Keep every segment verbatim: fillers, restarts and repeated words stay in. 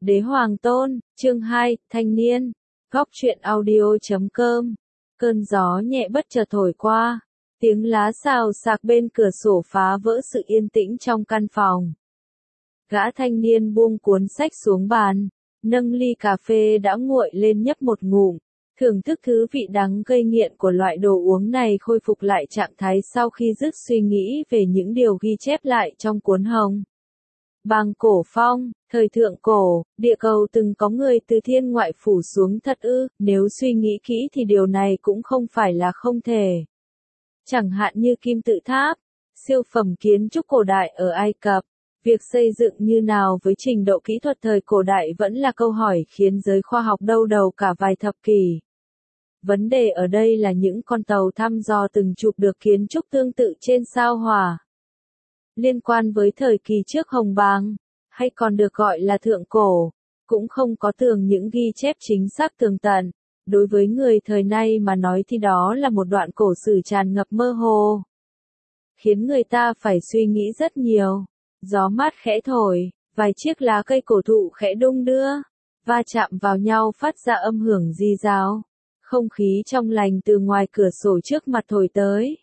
Đế Hoàng Tôn, chương hai, Thanh Niên, góc truyện audio chấm com. Cơn gió nhẹ bất chợt thổi qua, tiếng lá xào xạc bên cửa sổ phá vỡ sự yên tĩnh trong căn phòng. Gã thanh niên buông cuốn sách xuống bàn, nâng ly cà phê đã nguội lên nhấp một ngụm, thưởng thức thứ vị đắng gây nghiện của loại đồ uống này, khôi phục lại trạng thái sau khi dứt suy nghĩ về những điều ghi chép lại trong cuốn Hồng Bàng Cổ Phong. Thời thượng cổ, địa cầu từng có người từ thiên ngoại phủ xuống thật ư? Nếu suy nghĩ kỹ thì điều này cũng không phải là không thể. Chẳng hạn như kim tự tháp, siêu phẩm kiến trúc cổ đại ở Ai Cập. Việc xây dựng như nào với trình độ kỹ thuật thời cổ đại vẫn là câu hỏi khiến giới khoa học đau đầu cả vài thập kỷ. Vấn đề ở đây là những con tàu thăm dò từng chụp được kiến trúc tương tự trên sao Hỏa. Liên quan với thời kỳ trước Hồng Bàng, hay còn được gọi là thượng cổ, cũng không có tường những ghi chép chính xác tường tận. Đối với người thời nay mà nói thì đó là một đoạn cổ sử tràn ngập mơ hồ, khiến người ta phải suy nghĩ rất nhiều. Gió mát khẽ thổi, vài chiếc lá cây cổ thụ khẽ đung đưa, va chạm vào nhau phát ra âm hưởng rì rào. Không khí trong lành từ ngoài cửa sổ trước mặt thổi tới.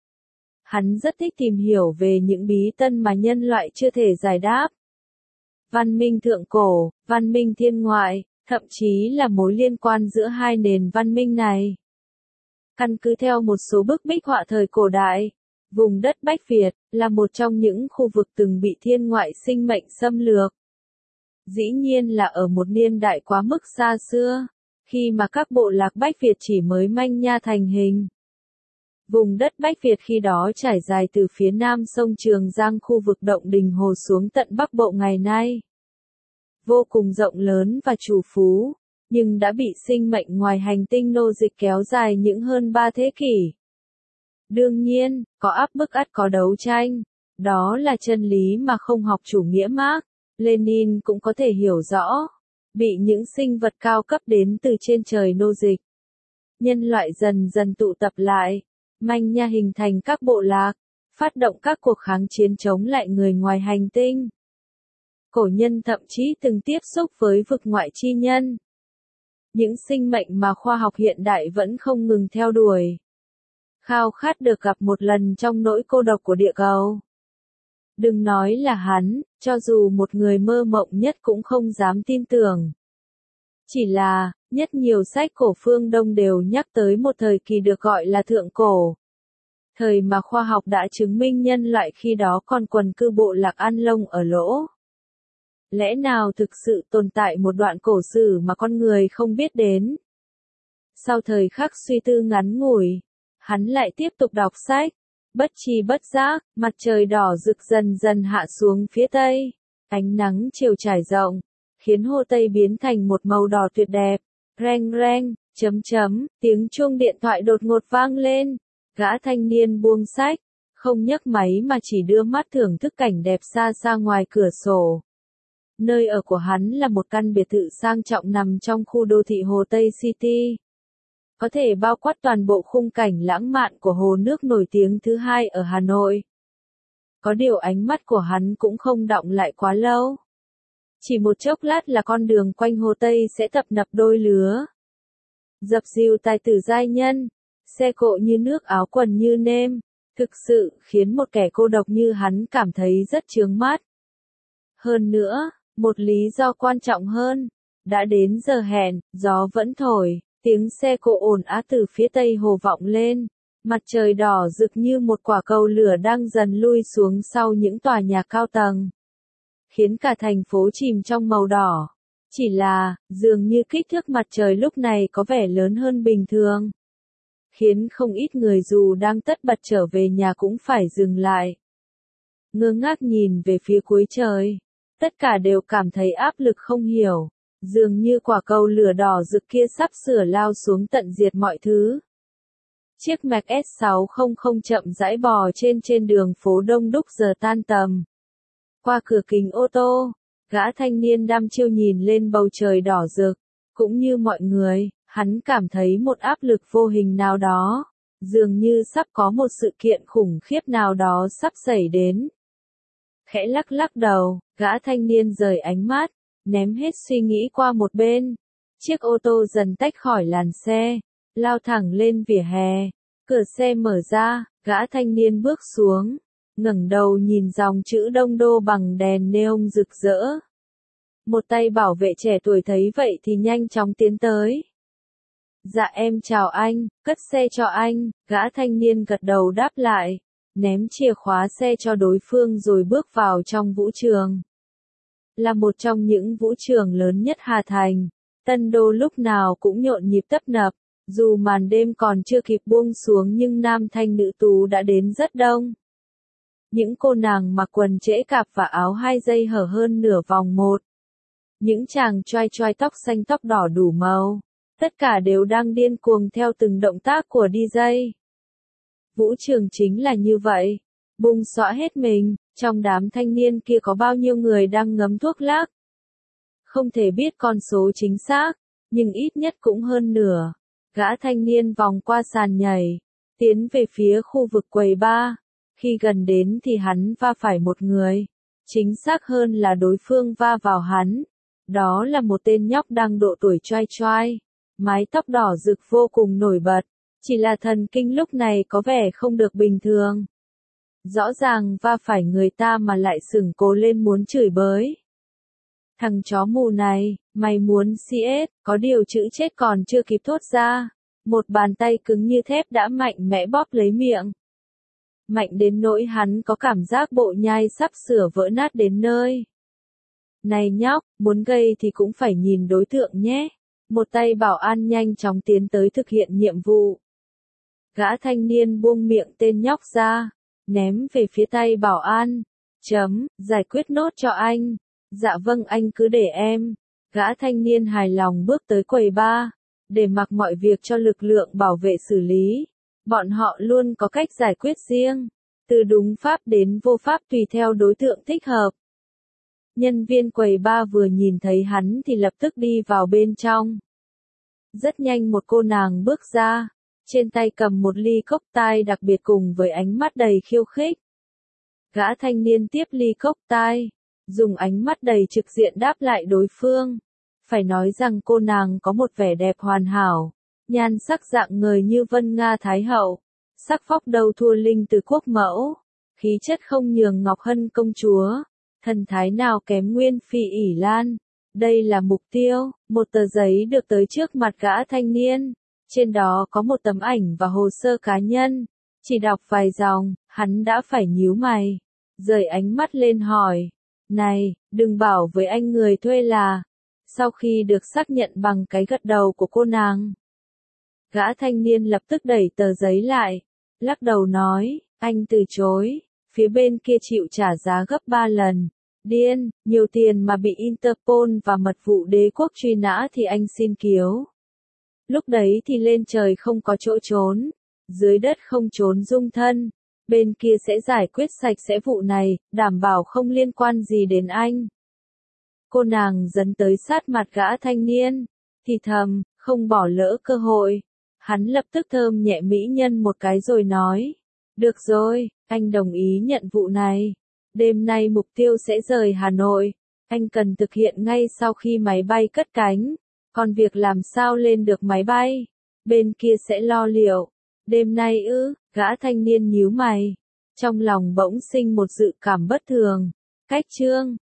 Hắn rất thích tìm hiểu về những bí tân mà nhân loại chưa thể giải đáp. Văn minh thượng cổ, văn minh thiên ngoại, thậm chí là mối liên quan giữa hai nền văn minh này. Căn cứ theo một số bức bích họa thời cổ đại, vùng đất Bách Việt là một trong những khu vực từng bị thiên ngoại sinh mệnh xâm lược. Dĩ nhiên là ở một niên đại quá mức xa xưa, khi mà các bộ lạc Bách Việt chỉ mới manh nha thành hình. Vùng đất Bách Việt khi đó trải dài từ phía nam sông Trường Giang, khu vực Động Đình Hồ xuống tận Bắc Bộ ngày nay. Vô cùng rộng lớn và trù phú, nhưng đã bị sinh mệnh ngoài hành tinh nô dịch kéo dài những hơn ba thế kỷ. Đương nhiên, có áp bức ắt có đấu tranh. Đó là chân lý mà không học chủ nghĩa Mác Lênin cũng có thể hiểu rõ. Bị những sinh vật cao cấp đến từ trên trời nô dịch. Nhân loại dần dần tụ tập lại, manh nha hình thành các bộ lạc, phát động các cuộc kháng chiến chống lại người ngoài hành tinh. Cổ nhân thậm chí từng tiếp xúc với vực ngoại chi nhân. Những sinh mệnh mà khoa học hiện đại vẫn không ngừng theo đuổi. Khao khát được gặp một lần trong nỗi cô độc của địa cầu. Đừng nói là hắn, cho dù một người mơ mộng nhất cũng không dám tin tưởng. Chỉ là, nhất nhiều sách cổ phương Đông đều nhắc tới một thời kỳ được gọi là thượng cổ. Thời mà khoa học đã chứng minh nhân loại khi đó còn quần cư bộ lạc ăn lông ở lỗ. Lẽ nào thực sự tồn tại một đoạn cổ sử mà con người không biết đến? Sau thời khắc suy tư ngắn ngủi, hắn lại tiếp tục đọc sách. Bất tri bất giác, mặt trời đỏ rực dần dần hạ xuống phía tây. Ánh nắng chiều trải rộng, khiến Hồ Tây biến thành một màu đỏ tuyệt đẹp. Reng reng, chấm chấm, tiếng chuông điện thoại đột ngột vang lên. Gã thanh niên buông sách, không nhấc máy mà chỉ đưa mắt thưởng thức cảnh đẹp xa xa ngoài cửa sổ. Nơi ở của hắn là một căn biệt thự sang trọng nằm trong khu đô thị Hồ Tây City. Có thể bao quát toàn bộ khung cảnh lãng mạn của hồ nước nổi tiếng thứ hai ở Hà Nội. Có điều ánh mắt của hắn cũng không đọng lại quá lâu. Chỉ một chốc lát là con đường quanh Hồ Tây sẽ tập nập đôi lứa. Dập dìu tài tử giai nhân, xe cộ như nước áo quần như nêm, thực sự khiến một kẻ cô độc như hắn cảm thấy rất chướng mắt. Hơn nữa, một lý do quan trọng hơn, đã đến giờ hẹn, gió vẫn thổi. Tiếng xe cộ ồn ào từ phía tây hồ vọng lên, mặt trời đỏ rực như một quả cầu lửa đang dần lui xuống sau những tòa nhà cao tầng, khiến cả thành phố chìm trong màu đỏ. Chỉ là, dường như kích thước mặt trời lúc này có vẻ lớn hơn bình thường, khiến không ít người dù đang tất bật trở về nhà cũng phải dừng lại, ngơ ngác nhìn về phía cuối trời. Tất cả đều cảm thấy áp lực không hiểu. Dường như quả cầu lửa đỏ rực kia sắp sửa lao xuống tận diệt mọi thứ. Chiếc Mac S sáu trăm chậm rãi bò trên trên đường phố đông đúc giờ tan tầm. Qua cửa kính ô tô, gã thanh niên đăm chiêu nhìn lên bầu trời đỏ rực. Cũng như mọi người, hắn cảm thấy một áp lực vô hình nào đó. Dường như sắp có một sự kiện khủng khiếp nào đó sắp xảy đến. Khẽ lắc lắc đầu, gã thanh niên rời ánh mắt, ném hết suy nghĩ qua một bên. Chiếc ô tô dần tách khỏi làn xe, lao thẳng lên vỉa hè. Cửa xe mở ra, gã thanh niên bước xuống, ngẩng đầu nhìn dòng chữ Đông Đô bằng đèn neon rực rỡ. Một tay bảo vệ trẻ tuổi thấy vậy thì nhanh chóng tiến tới. Dạ em chào anh, cất xe cho anh, gã thanh niên gật đầu đáp lại, ném chìa khóa xe cho đối phương rồi bước vào trong vũ trường. Là một trong những vũ trường lớn nhất Hà Thành, Tân Đô lúc nào cũng nhộn nhịp tấp nập, dù màn đêm còn chưa kịp buông xuống nhưng nam thanh nữ tú đã đến rất đông. Những cô nàng mặc quần trễ cạp và áo hai dây hở hơn nửa vòng một. Những chàng choai choai tóc xanh tóc đỏ đủ màu. Tất cả đều đang điên cuồng theo từng động tác của đi jây. Vũ trường chính là như vậy. Bung xõa hết mình, trong đám thanh niên kia có bao nhiêu người đang ngấm thuốc lắc. Không thể biết con số chính xác, nhưng ít nhất cũng hơn nửa. Gã thanh niên vòng qua sàn nhảy, tiến về phía khu vực quầy bar. Khi gần đến thì hắn va phải một người. Chính xác hơn là đối phương va vào hắn. Đó là một tên nhóc đang độ tuổi choai choai. Mái tóc đỏ rực vô cùng nổi bật. Chỉ là thần kinh lúc này có vẻ không được bình thường. Rõ ràng va phải người ta mà lại sửng cố lên muốn chửi bới. Thằng chó mù này, mày muốn xê ét, có điều chữ chết còn chưa kịp thốt ra. Một bàn tay cứng như thép đã mạnh mẽ bóp lấy miệng. Mạnh đến nỗi hắn có cảm giác bộ nhai sắp sửa vỡ nát đến nơi. Này nhóc, muốn gây thì cũng phải nhìn đối tượng nhé. Một tay bảo an nhanh chóng tiến tới thực hiện nhiệm vụ. Gã thanh niên buông miệng tên nhóc ra, ném về phía tay bảo an. Chấm, giải quyết nốt cho anh. Dạ vâng anh cứ để em. Gã thanh niên hài lòng bước tới quầy bar, để mặc mọi việc cho lực lượng bảo vệ xử lý. Bọn họ luôn có cách giải quyết riêng, từ đúng pháp đến vô pháp tùy theo đối tượng thích hợp. Nhân viên quầy bar vừa nhìn thấy hắn thì lập tức đi vào bên trong. Rất nhanh một cô nàng bước ra, trên tay cầm một ly cốc tai đặc biệt cùng với ánh mắt đầy khiêu khích. Gã thanh niên tiếp ly cốc tai, dùng ánh mắt đầy trực diện đáp lại đối phương. Phải nói rằng cô nàng có một vẻ đẹp hoàn hảo, nhan sắc dạng người như Vân Nga Thái Hậu, sắc phóc đâu thua Linh Từ Quốc Mẫu, khí chất không nhường Ngọc Hân Công Chúa, thần thái nào kém Nguyên Phi ỷ Lan. Đây là mục tiêu, một tờ giấy được tới trước mặt gã thanh niên, trên đó có một tấm ảnh và hồ sơ cá nhân. Chỉ đọc vài dòng, hắn đã phải nhíu mày, rời ánh mắt lên hỏi, này, đừng bảo với anh người thuê là. Sau khi được xác nhận bằng cái gật đầu của cô nàng, gã thanh niên lập tức đẩy tờ giấy lại, lắc đầu nói, anh từ chối, phía bên kia chịu trả giá gấp ba lần. Điên, nhiều tiền mà bị Interpol và mật vụ đế quốc truy nã thì anh xin kiếu. Lúc đấy thì lên trời không có chỗ trốn, dưới đất không trốn dung thân, bên kia sẽ giải quyết sạch sẽ vụ này, đảm bảo không liên quan gì đến anh. Cô nàng dấn tới sát mặt gã thanh niên, thì thầm, không bỏ lỡ cơ hội. Hắn lập tức thơm nhẹ mỹ nhân một cái rồi nói, được rồi, anh đồng ý nhận vụ này. Đêm nay mục tiêu sẽ rời Hà Nội, anh cần thực hiện ngay sau khi máy bay cất cánh, còn việc làm sao lên được máy bay, bên kia sẽ lo liệu. Đêm nay ư, gã thanh niên nhíu mày, trong lòng bỗng sinh một dự cảm bất thường. Cách chương